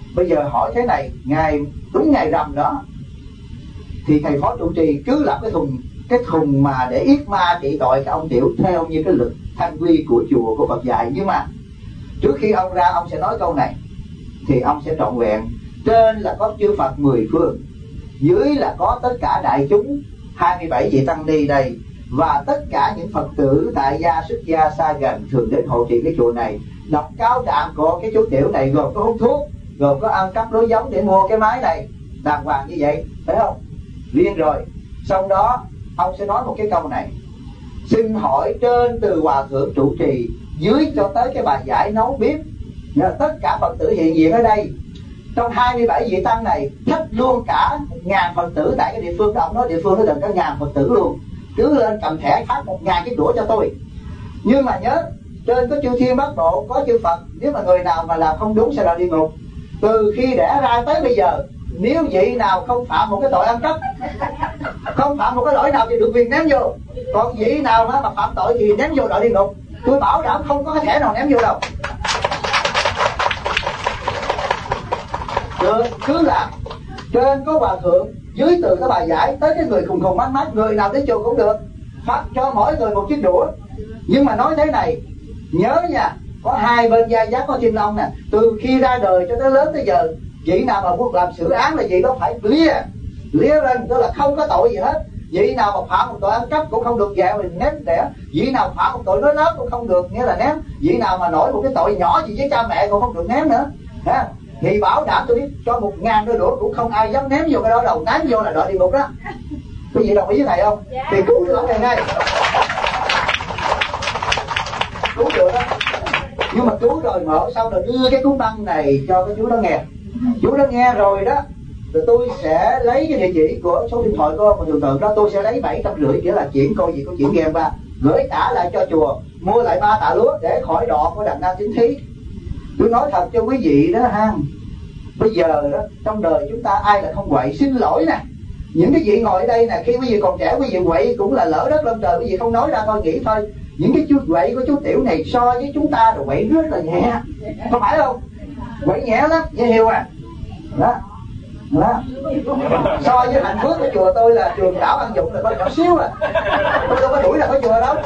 Bây giờ hỏi thế này, ngày đúng ngày rằm đó thì thầy phó trụ trì cứ lập cái thùng cái thùng mà để yết ma trị tội cái ông Tiểu theo như cái luật thanh quy của chùa của Phật dạy. Nhưng mà trước khi ông ra ông sẽ nói câu này thì ông sẽ trọn vẹn. Trên là có chư Phật mười phương, dưới là có tất cả đại chúng hai mươi bảy vị tăng ni đây, và tất cả những Phật tử tại gia xuất gia xa gần thường đến hộ trì cái chùa này. Đọc cáo trạng của cái chú Tiểu này gồm có hút thuốc, gồm có ăn cắp lối giống để mua cái máy này, đàng hoàng như vậy, phải không? Riêng rồi, sau đó ông sẽ nói một cái câu này: xin hỏi trên từ hòa thượng trụ trì, dưới cho tới cái bài giải nấu bếp, tất cả Phật tử hiện diện ở đây, trong hai mươi bảy vị tăng này thách luôn cả ngàn Phật tử tại cái địa phương đó. Ông nói địa phương nó gần cả ngàn Phật tử luôn, cứ lên cầm thẻ phát một ngàn chiếc đũa cho tôi. Nhưng mà nhớ, trên có chư thiên bát bộ, có chư Phật, nếu mà người nào mà làm không đúng sẽ là địa ngục. Từ khi đẻ ra tới bây giờ, nếu vị nào không phạm một cái tội ăn cắp, không phạm một cái lỗi nào thì được quyền ném vô. Còn vị nào mà phạm tội thì ném vô đội địa ngục. Tôi bảo đảm không có cái thẻ nào ném vô đâu. Được, cứ làm. Trên có hòa thượng, dưới từ cái bài giải tới cái người khùng khùng mắt mắt, người nào đến chùa cũng được, phát cho mỗi người một chiếc đũa. Nhưng mà nói thế này, nhớ nha, có hai bên gia giác có chim long nè. Từ khi ra đời cho tới lớn tới giờ, vị nào mà muốn làm xử án là gì đó phải lia lia lên, tức là không có tội gì hết. Vị nào mà phạm một tội ăn cắp cũng không được dẹo mình ném đẻ. Vị nào phạm một tội nói lớn cũng không được, nghĩa là ném. Vị nào mà nổi một cái tội nhỏ gì với cha mẹ cũng không được ném nữa. Ha? Thì bảo đảm tôi biết cho một ngàn đôi đũa cũng không ai dám ném vô cái đó đâu. Ném vô là đợi địa ngục đó. Quý vị đồng ý với thầy không? Dạ. Thì cứu được ngày nay, cứu được đó. Nhưng mà chú rồi mở sau rồi đưa cái cuốn băng này cho cái chú đó nghe. Chú đó nghe rồi đó, rồi tôi sẽ lấy cái địa chỉ của số điện thoại của một thường tượng đó, tôi sẽ lấy bảy trăm rưỡi, nghĩa là chuyển coi gì có chuyển game ba, gửi trả lại cho chùa, mua lại ba tạ lúa để khỏi đọt của đặng nam chính thí. Tôi nói thật cho quý vị đó ha, bây giờ đó trong đời chúng ta ai là không quậy, xin lỗi nè. Những cái vị ngồi ở đây nè, khi quý vị còn trẻ quý vị quậy cũng là lỡ đất lên trời, quý vị không nói ra thôi, nghĩ thôi. Những cái chú quậy của chú Tiểu này so với chúng ta rồi quậy rất là nhẹ, không phải không? Quậy nhẹ lắm, dễ hiểu à? Đó. Đó. So với hạnh phúc của chùa tôi là trường đảo An Dụng là con nhỏ xíu à. Tôi đâu có đuổi là có chùa đâu.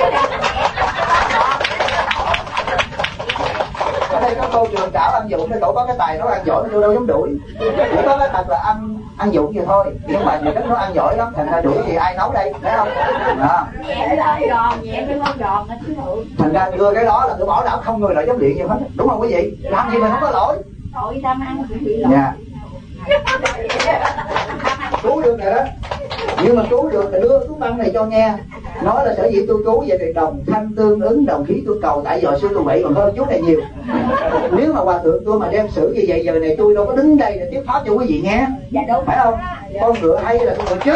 Ở đây có cô trường đảo An Dụng, cậu có cái tài nấu ăn giỏi, tôi đâu dám đuổi. Chỉ có cái thật là ăn ăn dụng vậy thôi. Nhưng mà người đất nó ăn giỏi lắm, thành ra đuổi thì ai nấu đây, thấy không? Đó. Thành ra đưa cái đó là tôi bảo đảm không người nào dám luyện như hết, đúng không quý vị? Làm gì mà không có lỗi. Tội tham ăn cũng bị lỗi. Dạ. Cứu được rồi đó. Nhưng mà cứu được thì đưa cuốn băng này cho nghe. Nói là sở dĩ tôi cứu về thì đồng thanh tương ứng đồng khí tôi cầu, tại giờ xưa tôi vậy còn hơn chú này nhiều. Nếu mà hòa thượng tôi mà đem xử như vậy giờ này tôi đâu có đứng đây để tiếp pháp cho quý vị nghe. Dạ đúng. Phải không? Con ngựa hay là con ngựa trước.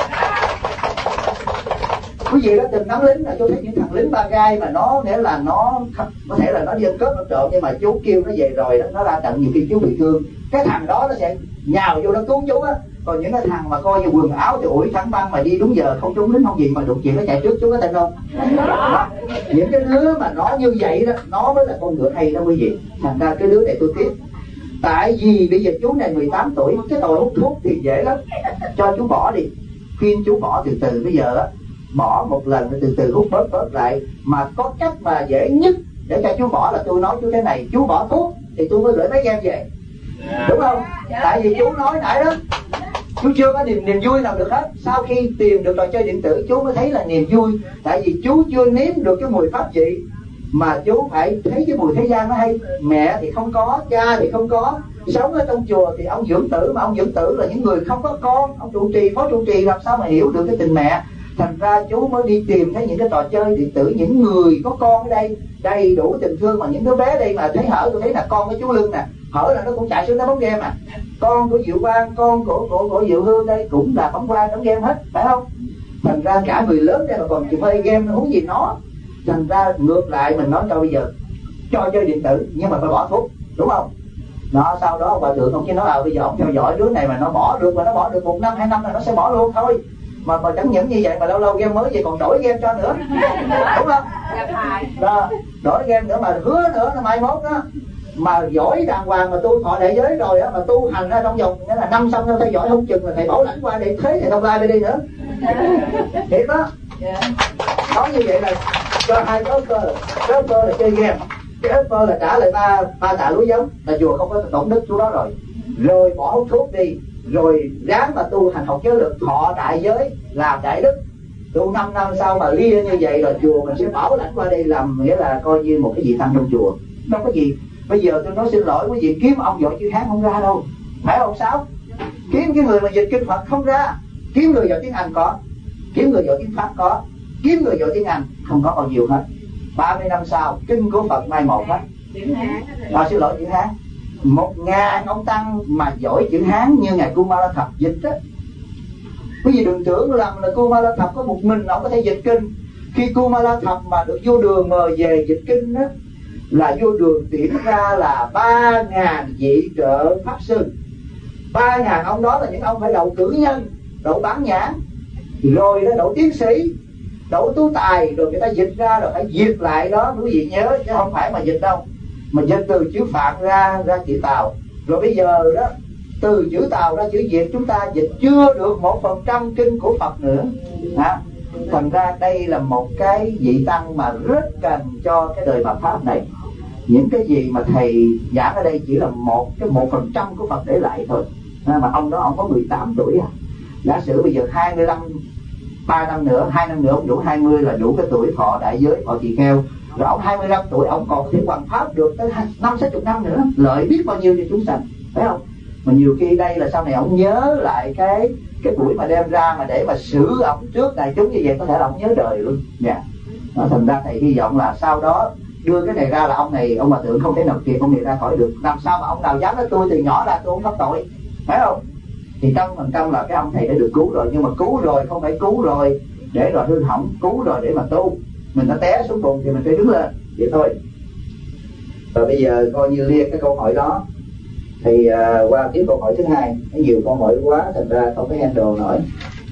Quý vị đã từng nắm lính là tôi thấy những thằng lính ba gai mà nó nghĩa là nó có thể là nó đi ăn cướp nó trộm, nhưng mà chú kêu nó về rồi đó, nó ra trận nhiều khi chú bị thương, cái thằng đó nó sẽ nhào vô nó cứu chú á. Còn những cái thằng mà coi như quần áo thì ủi thẳng băng mà đi đúng giờ không trúng lính không gì mà đụng chuyện nó chạy trước, chú có tin không? Đó. Những cái đứa mà nó như vậy đó, nó mới là con ngựa hay đó quý vị. Thành ra cái đứa này tôi tiếp. Tại vì bây giờ chú này mười tám tuổi, cái tội hút thuốc thì dễ lắm, cho chú bỏ đi, khuyên chú bỏ từ từ. Bây giờ á, bỏ một lần từ từ hút bớt bớt lại. Mà có cách mà dễ nhất để cho chú bỏ là tôi nói chú thế này: chú bỏ thuốc thì tôi mới gửi mấy game về, đúng không? Tại vì chú nói nãy đó, chú chưa có niềm niềm vui nào được hết. Sau khi tìm được trò chơi điện tử chú mới thấy là niềm vui. Tại vì chú chưa nếm được cái mùi pháp trị, mà chú phải thấy cái mùi thế gian nó hay. Mẹ thì không có, cha thì không có, sống ở trong chùa thì ông dưỡng tử, mà ông dưỡng tử là những người không có con. Ông trụ trì, phó trụ trì làm sao mà hiểu được cái tình mẹ. Thành ra chú mới đi tìm thấy những cái trò chơi điện tử, những người có con ở đây đầy đủ tình thương. Mà những đứa bé đây mà thấy hở, tôi thấy là con của chú Lưng nè, hở là nó cũng chạy xuống nó bóng game à. Con của Diệu Quang, con của của của Diệu Hương đây cũng là bóng qua đóng game hết, phải không? Thành ra cả người lớn đây mà còn chịu play game nó huống gì nó. Thành ra ngược lại mình nói cho bây giờ cho chơi điện tử nhưng mà phải bỏ thuốc, đúng không? Đó, sau đó hòa thượng ông chỉ nói à bây giờ ông theo dõi đứa này mà nó bỏ được, mà nó bỏ được một năm hai năm là nó sẽ bỏ luôn thôi. Mà mà chẳng những như vậy mà lâu lâu game mới vậy còn đổi game cho nữa, đúng không? Đó, đổi game nữa mà hứa nữa nó mai mốt đó mà giỏi đàng hoàng mà tu thọ đại giới rồi á, mà tu hành ra trong vòng nghĩa là năm xong thầy giỏi không chừng là thầy bảo lãnh qua để thế thầy Thông Lai đi nữa. Thiệt đó. Nói như vậy là cho hai cái cơ, cái cơ là chơi game, cái cơ là trả lại ba ba tạ lúa giống, là chùa không có tổn đức chỗ đó rồi, rồi bỏ hút thuốc đi, rồi ráng mà tu hành học giới lực thọ đại giới làm đại đức. Tu năm năm sau mà lia như vậy rồi chùa mình sẽ bảo lãnh qua đây làm, nghĩa là coi như một cái vị tăng trong chùa. Đâu có gì. Bây giờ tôi nói xin lỗi quý vị, kiếm ông giỏi chữ Hán không ra đâu, phải không Sáu? Kiếm cái người mà dịch kinh Phật không ra. Kiếm người giỏi tiếng Anh có, kiếm người giỏi tiếng Pháp có, kiếm người giỏi tiếng Anh không có bao nhiêu hết. Ba mươi năm sau kinh của Phật mai một hết. À, xin lỗi chữ Hán. Một ngàn ông tăng mà giỏi chữ Hán như ngài Kumara Thập dịch đó. Quý vị đừng tưởng rằng là Kumara Thập có một mình ông có thể dịch kinh. Khi Kumara Thập mà được vô đường mời về dịch kinh đó, là vô đường tuyển ra là ba ngàn vị trợ pháp sư. Ba ngàn ông đó là những ông phải đậu cử nhân, đậu bán nhãn, rồi đó đậu tiến sĩ, đậu tú tài, rồi người ta dịch ra rồi phải dịch lại đó, quý vị nhớ, chứ không phải mà dịch đâu. Mà dịch từ chữ Phạn ra ra chữ Tàu. Rồi bây giờ đó từ chữ Tàu ra chữ Việt chúng ta dịch chưa được một phần trăm kinh của Phật nữa. À, thành ra đây là một cái vị tăng mà rất cần cho cái đời Phật pháp này. Những cái gì mà thầy giảng ở đây chỉ là một cái một phần trăm của Phật để lại thôi. À, mà ông đó ông có mười tám tuổi à. Giả sử bây giờ hai mươi lăm, ba năm nữa, hai năm nữa ông đủ hai mươi là đủ cái tuổi thọ đại giới, thọ tỳ kheo. Rồi ông hai mươi lăm tuổi ông còn có thể hoàn pháp được tới năm sáu chục năm nữa, lợi biết bao nhiêu cho chúng sanh, phải không? Mà nhiều khi đây là sau này ông nhớ lại cái cái buổi mà đem ra mà để mà xử ông trước đại chúng như vậy, có thể là ông nhớ đời luôn. Dạ. Yeah. Thành ra thầy hy vọng là sau đó đưa cái này ra là ông này, ông hòa thượng không thể nào kịp ông này ra khỏi được. Làm sao mà ông nào dám nói tôi từ nhỏ ra tôi không có tội, phải không? Thì trăm phần trăm là cái ông thầy đã được cứu rồi, nhưng mà cứu rồi không phải cứu rồi để rồi hư hỏng, cứu rồi để mà tu. Mình đã té xuống bùn thì mình phải đứng lên, vậy thôi. Và bây giờ coi như liệt cái câu hỏi đó thì uh, qua tiếp câu hỏi thứ hai. Nhiều câu hỏi quá thành ra không có handle nổi.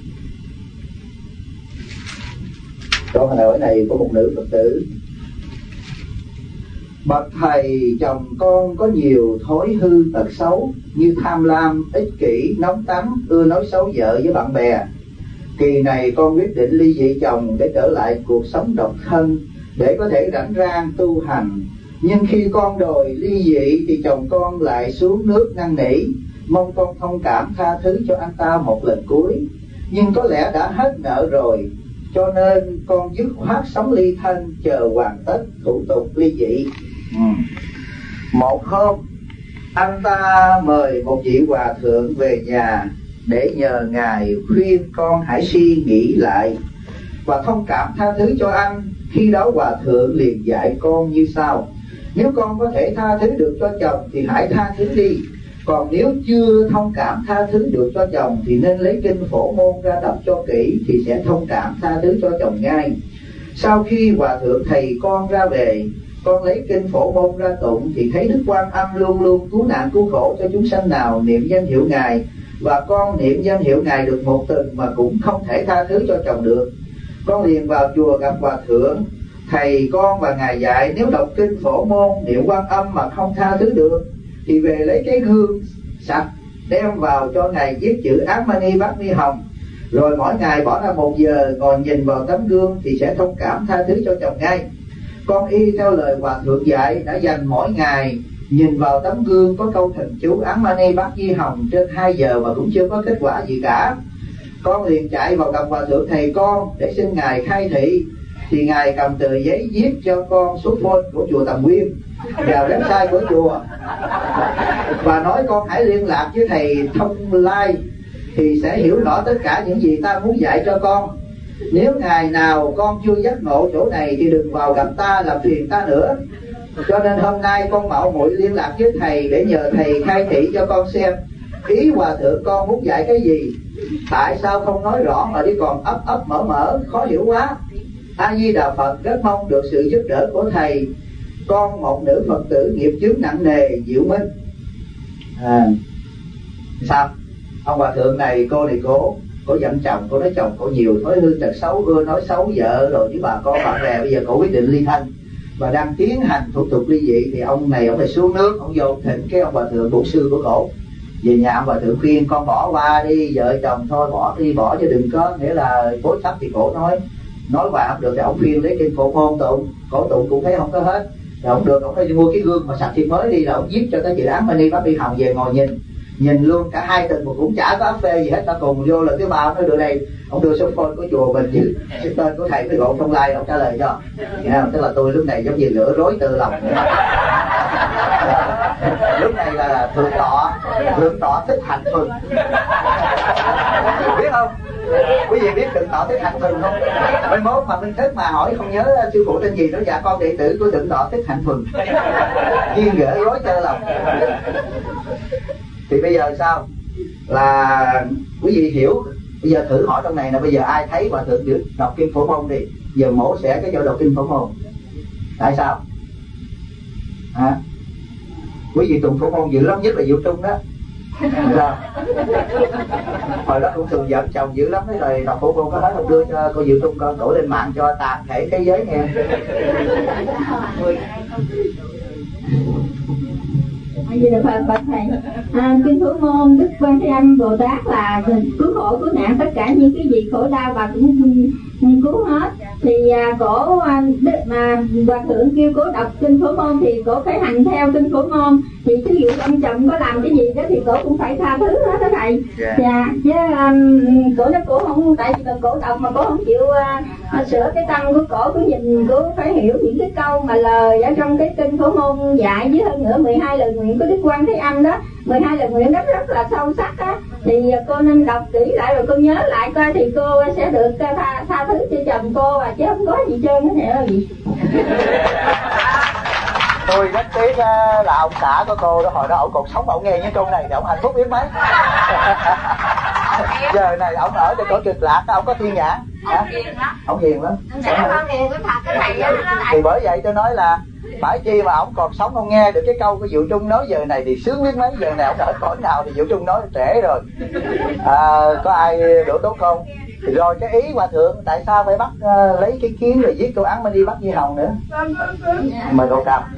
Câu hỏi này của một nữ Phật tử: bậc thầy, chồng con có nhiều thói hư tật xấu như tham lam, ích kỷ, nóng tánh, ưa nói xấu vợ với bạn bè. Kỳ này con quyết định ly dị chồng để trở lại cuộc sống độc thân, để có thể rảnh rang tu hành. Nhưng khi con đòi ly dị thì chồng con lại xuống nước năn nỉ, mong con thông cảm tha thứ cho anh ta một lần cuối. Nhưng có lẽ đã hết nợ rồi, cho nên con dứt khoát sống ly thân, chờ hoàn tất thủ tục ly dị. Ừ. Một hôm anh ta mời một vị hòa thượng về nhà để nhờ ngài khuyên con hãy suy nghĩ lại và thông cảm tha thứ cho anh. Khi đó hòa thượng liền dạy con như sau: nếu con có thể tha thứ được cho chồng thì hãy tha thứ đi, còn nếu chưa thông cảm tha thứ được cho chồng thì nên lấy kinh Phổ Môn ra đọc cho kỹ, thì sẽ thông cảm tha thứ cho chồng ngay. Sau khi hòa thượng thầy con ra về, con lấy kinh Phổ Môn ra tụng thì thấy Đức Quan Âm luôn luôn cứu nạn cứu khổ cho chúng sanh nào niệm danh hiệu ngài, và con niệm danh hiệu ngài được một tuần mà cũng không thể tha thứ cho chồng được. Con liền vào chùa gặp hòa thượng thầy con và ngài dạy nếu đọc kinh Phổ Môn niệm Quan Âm mà không tha thứ được thì về lấy cái gương sạch đem vào cho ngài viết chữ Ám Mani Bát Ni Hồng, rồi mỗi ngày bỏ ra một giờ ngồi nhìn vào tấm gương thì sẽ thông cảm tha thứ cho chồng ngay. Con y theo lời hòa thượng dạy, đã dành mỗi ngày nhìn vào tấm gương có câu thần chú Ám Mani Bát Ni Hồng trên hai giờ mà cũng chưa có kết quả gì cả. Con liền chạy vào gặp hòa thượng thầy con để xin ngài khai thị, thì ngài cầm tờ giấy viết cho con số phone của chùa Tầm Nguyên vào website của chùa và nói con hãy liên lạc với thầy Thông Lai thì sẽ hiểu rõ tất cả những gì ta muốn dạy cho con. Nếu ngày nào con chưa giác ngộ chỗ này thì đừng vào gặp ta làm phiền ta nữa. Cho nên hôm nay con mạo muội liên lạc với thầy để nhờ thầy khai thị cho con xem ý hòa thượng con muốn dạy cái gì. Tại sao không nói rõ mà đi còn ấp ấp mở mở, khó hiểu quá. A Di Đà Phật, rất mong được sự giúp đỡ của thầy. Con một nữ Phật tử nghiệp chướng nặng nề, Diệu Minh. À, sao? Ông hòa thượng này, cô này cố Cô giận chồng, cô nói chồng cô nhiều thói hư tật xấu, ưa nói xấu vợ rồi với bà con bạn bè. Bây giờ cô quyết định ly thân. và đang tiến hành thủ tục ly dị, thì ông này ông phải xuống nước, ông vô thỉnh cái ông hòa thượng bổn sư của cổ về nhà. Ông hòa thượng khuyên con bỏ qua đi, vợ chồng thôi, bỏ đi, bỏ chứ đừng có nghĩa là cố chấp. Thì cổ nói nói hoài không được, thì ông khuyên lấy kinh Phổ Môn tụng, cổ tụng cũng thấy không có hết. Rồi không được, ông phải mua cái gương mà sạch thiệt mới đi, là ông viết cho cái dự án Mani Bắt Đi Hồng về ngồi nhìn nhìn luôn cả hai tuần mà cũng chả có áp phê gì hết. Ta cùng vô lần thứ ba ông nói được đây, ông đưa số phone của chùa mình chứ tên của thầy với Ngộ Phong Lai, ông trả lời cho. Nghe không? Tức là tôi lúc này giống như lửa rối từ lòng. Lúc này là thượng tọa thượng tọa Thích Hạnh Thuần, biết không? Quý vị biết thượng tọa Thích Hạnh Thuần không? Mai mốt mà Minh Thức mà hỏi không nhớ sư phụ tên gì đó, dạ con đệ tử của thượng tọa Thích Hạnh Thuần, duyên gỡ rối tơ lòng. Thì bây giờ sao? Là quý vị hiểu. Bây giờ thử hỏi trong này là bây giờ ai thấy hòa thượng đọc kinh Phổ Môn đi, giờ mổ xẻ cái chỗ đọc kinh Phổ Môn. Tại sao? Hả? Quý vị tụng Phổ Môn dữ lắm, nhất là Diệu Trung đó. Sao? Hồi đó cũng thường giận chồng dữ lắm, cái lời đọc Phổ Môn có hết không, đưa cho cô Diệu Trung con đổ lên mạng cho toàn thể thế giới nghe. Vậy là Phật bạch thầy, à, kinh Phổ Môn Đức Quan Thế Âm Bồ Tát là cứu khổ cứu nạn tất cả những cái gì khổ đau bà cũng cứu hết. Thì à, cổ à, mà hòa thượng kêu cổ đọc kinh Phổ Môn thì cổ phải hành theo kinh Phổ Môn. Thì ví dụ ông chồng có làm cái gì đó thì cổ cũng phải tha thứ hết đó thầy. Dạ yeah. Chứ um, cổ nói cổ không, tại vì cổ đọc mà cổ không chịu uh, sửa cái tâm của cổ, cứ nhìn cổ phải hiểu những cái câu mà lời ở trong cái kinh Phổ Môn dạy, với hơn nữa mười hai lời nguyện của Đức Quan Thế Âm đó, mười hai lời nguyện đó rất là sâu sắc á. Thì cô nên đọc kỹ lại rồi cô nhớ lại coi, thì cô sẽ được tha, tha thứ cho chồng cô à, chứ không có gì trơn hết là gì. Tôi rất tiếc là ông xã của cô đó, hồi đó ổng còn sống, ổng nghe những câu này thì ổng hạnh phúc biết mấy. Giờ này ổng ở trên cõi Cực Lạc, ổng có thiên nhãn. Ổng hiền lắm. Thì bởi vậy tôi nói là phải chi mà ổng còn sống không nghe được cái câu của Diệu Trung nói giờ này thì sướng biết mấy. Giờ này ổng ở cõi nào thì Diệu Trung nói trễ rồi. À, có ai đổ tốt không? Rồi cái ý hòa thượng tại sao phải bắt uh, lấy cái kiếm rồi giết cô án mà đi bắt Di Hồng nữa. Mời cậu cầm.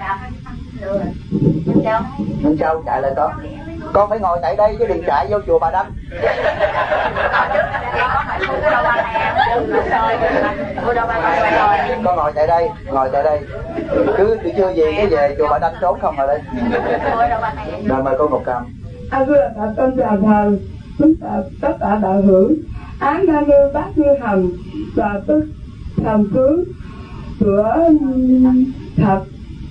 Minh Châu chạy lại con. Con phải ngồi tại đây chứ đừng chạy vô chùa Bà Đanh. Con ngồi tại đây, ngồi tại đây. Cứ chưa gì cái về chùa Bà Đanh trốn không rồi đây. Rồi mời cô Ngọc Cầm. A Di Đà Phật, con chào thầy, chúng ta tất cả đạo hữu. Án Nam Mô Bát Như Hồng là tức thần tướng của thật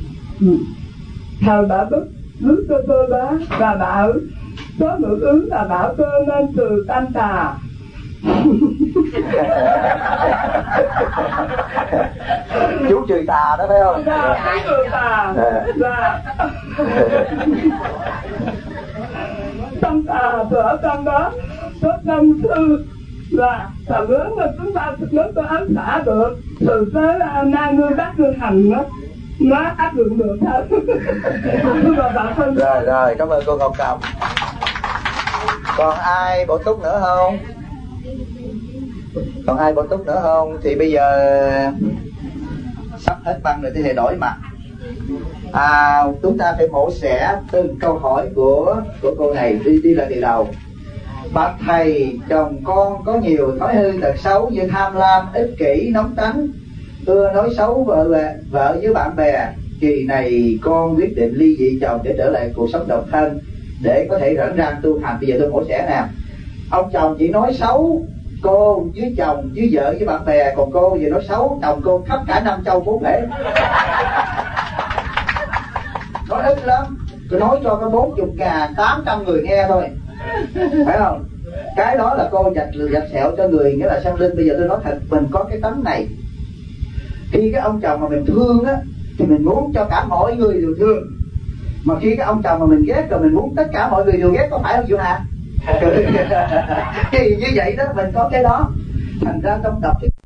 thờ đã bức nước cơ cơ đó và bảo có ngữ ứng là bảo cơ nên từ tam tà. Chú trừ tà đó phải không? Dạ, chú trừ tà. Dạ. Tam tà ở trong đó có tâm thư là là lớn mà chúng ta lớn có ám xả được, từ tới Nam Ngư Bát Ngư Hành đó nó áp dụng được thôi. Rồi rồi, cảm ơn cô Ngọc Cầm. Còn ai bổ túc nữa không? Còn ai bổ túc nữa không? Thì bây giờ sắp hết băng rồi, thì thầy đổi mặt. À, chúng ta phải mổ xẻ từng câu hỏi của của cô này đi đi là từ đầu. Bạch thầy, chồng con có nhiều thói hư tật xấu như tham lam, ích kỷ, nóng tánh, ưa nói xấu vợ vợ với bạn bè. Kỳ này con quyết định ly dị chồng để trở lại cuộc sống độc thân, để có thể rảnh rang tu hành. Bây giờ tôi mổ xẻ nè. Ông chồng chỉ nói xấu cô với chồng với vợ với bạn bè, còn cô giờ nói xấu chồng cô khắp cả năm châu bốn bể. Nói ít lắm, tôi nói cho có bốn chục ngàn tám trăm người nghe thôi, phải không? Cái đó là cô dạch dạch sẹo cho người, nghĩa là sanh linh. Bây giờ tôi nói thật, mình có cái tánh này. Khi cái ông chồng mà mình thương á thì mình muốn cho cả mọi người đều thương, mà khi cái ông chồng mà mình ghét rồi mình muốn tất cả mọi người đều ghét, có phải không Diệu Hà? Thì như vậy đó, mình có cái đó. Thành ra trong tập